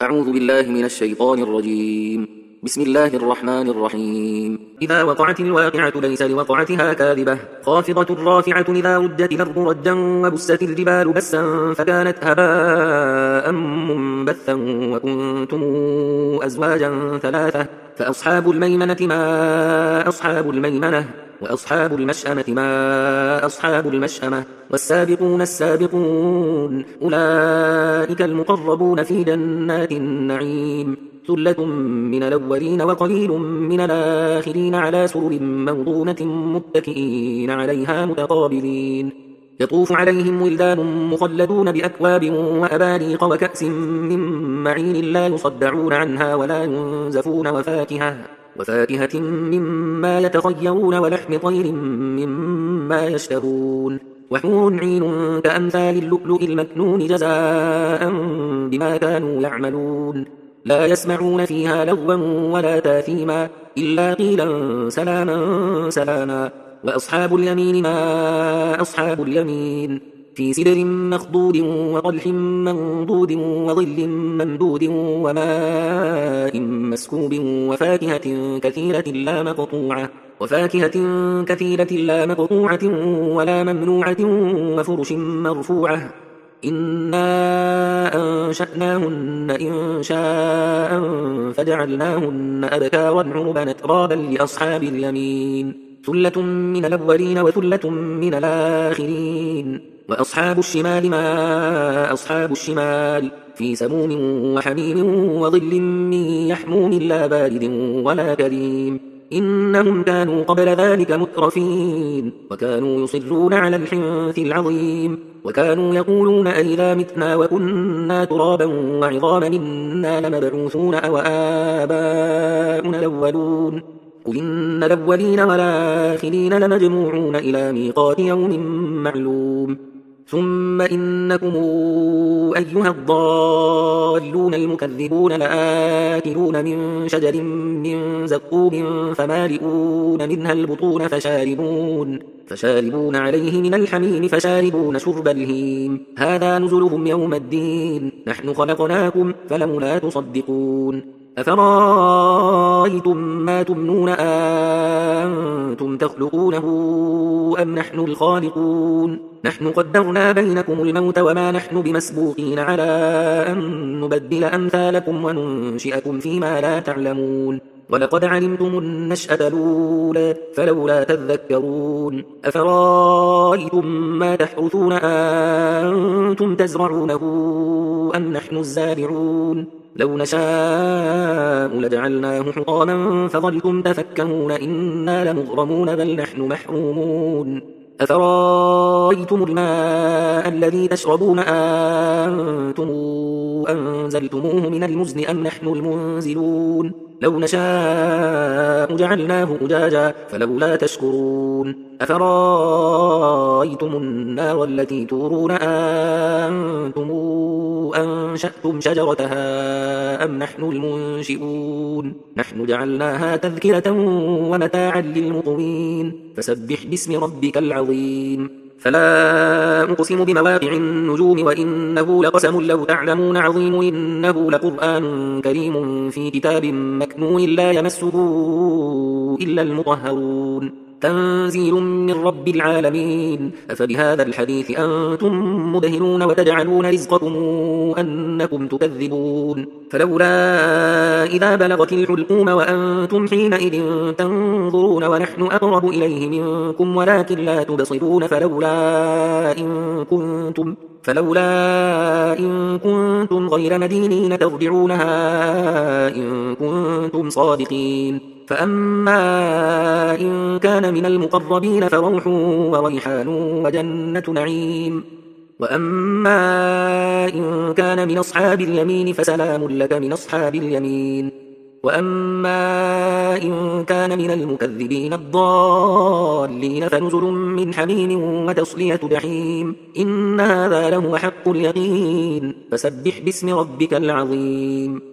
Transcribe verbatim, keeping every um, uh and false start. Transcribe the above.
أعوذ بالله من الشيطان الرجيم. بسم الله الرحمن الرحيم. إذا وقعت الواقعة ليس لوقعتها كاذبة خافضة رافعة إذا رجت الأرض رجا وبست الجبال بسا فكانت هباء منبثا وكنتم أزواجا ثلاثة فأصحاب الميمنة ما أصحاب الميمنة وأصحاب المشأمة ما أصحاب المشأمة والسابقون السابقون أولئك المقربون في جنات النعيم ثلة من الأولين وقليل من الآخرين على سرر موضونة متكئين عليها متقابلين يطوف عليهم ولدان مخلدون بأكواب وأباريق وكأس من معين لا يصدعون عنها ولا ينزفون وفاكهة وفاكهة مما يتخيرون ولحم طير مما يشتهون وحور عين كأمثال اللؤلؤ المكنون جزاء بما كانوا يعملون لا يسمعون فيها لغوا ولا تاثيما إلا قيلا سلاما سلاما وأصحاب اليمين ما أصحاب اليمين في سدر مخضود وطلح منضود وظل ممدود وماء مسكوب وفاكهة كثيرة لا مقطوعة وفاكهة كثيرة لا مقطوعة ولا ممنوعة وفرش مرفوعة إنا أنشأناهن إن شاء فجعلناهن أبكارا عربا أترابا لأصحاب اليمين ثلة من الأولين وثلة من الآخرين وأصحاب الشمال ما أصحاب الشمال في سموم وحميم وظل من يحموم لا بارد ولا كريم إنهم كانوا قبل ذلك مترفين وكانوا يصرون على الحنث العظيم وكانوا يقولون أئذا متنا وكنا ترابا وعظاما إنا لمبعوثون أو آباؤنا الأولون قل إن الأولين والآخرين لمجموعون إلى ميقات يوم معلوم ثم إنكم أيها الضالون المكذبون لآكلون من شجر من زقوم فمالئون منها البطون فشاربون فشاربون عليه من الحميم فشاربون شرب الهيم هذا نزلهم يوم الدين نحن خلقناكم فلولا تصدقون أفرأيتم ما تمنون أنتم تخلقونه أم نحن الخالقون نحن قدرنا بينكم الموت وما نحن بمسبوقين على أن نبدل أمثالكم وننشئكم فيما لا تعلمون ولقد علمتم النشأة الأولى فلولا تذكرون أفرأيتم ما تحرثون أنتم تزرعونه أم نحن الزارعون لو نشاء لجعلناه حطاما فظلتم تفكهون إنا لمغرمون بل نحن محرومون أفرأيتم الماء الذي تشربون أنتم أنزلتموه من المزن أم نحن المنزلون لو نشاء جعلناه أجاجا فلولا تشكرون أفرأيتم النار التي تورون أنتم أنشأتم شجرتها أم نحن المنشئون نحن جعلناها تذكرة ومتاعا للمقوين فسبح باسم ربك العظيم فلا أقسم بمواقع النجوم وإنه لقسم لو تعلمون عظيم إنه لقرآن كريم في كتاب مكنون لا يمسه إلا المطهرون تنزيل من رب العالمين أفبهذا الحديث أنتم مدهنون وتجعلون رزقكم أنكم تكذبون فلولا إذا بلغت الحلقوم وأنتم حينئذ تنظرون ونحن أقرب إليه منكم ولكن لا تبصرون فلولا إن كنتم فلولا إن كنتم غير مدينين ترجعونها إن كنتم صادقين فأما إن كان من المقربين فروح وريحان وجنة نعيم وأما إن كان من أصحاب اليمين فسلام لك من أصحاب اليمين وأما إن كان من المكذبين الضالين فنزل من حميم وتصلية جحيم إن هذا لهو حق اليقين فسبح باسم ربك العظيم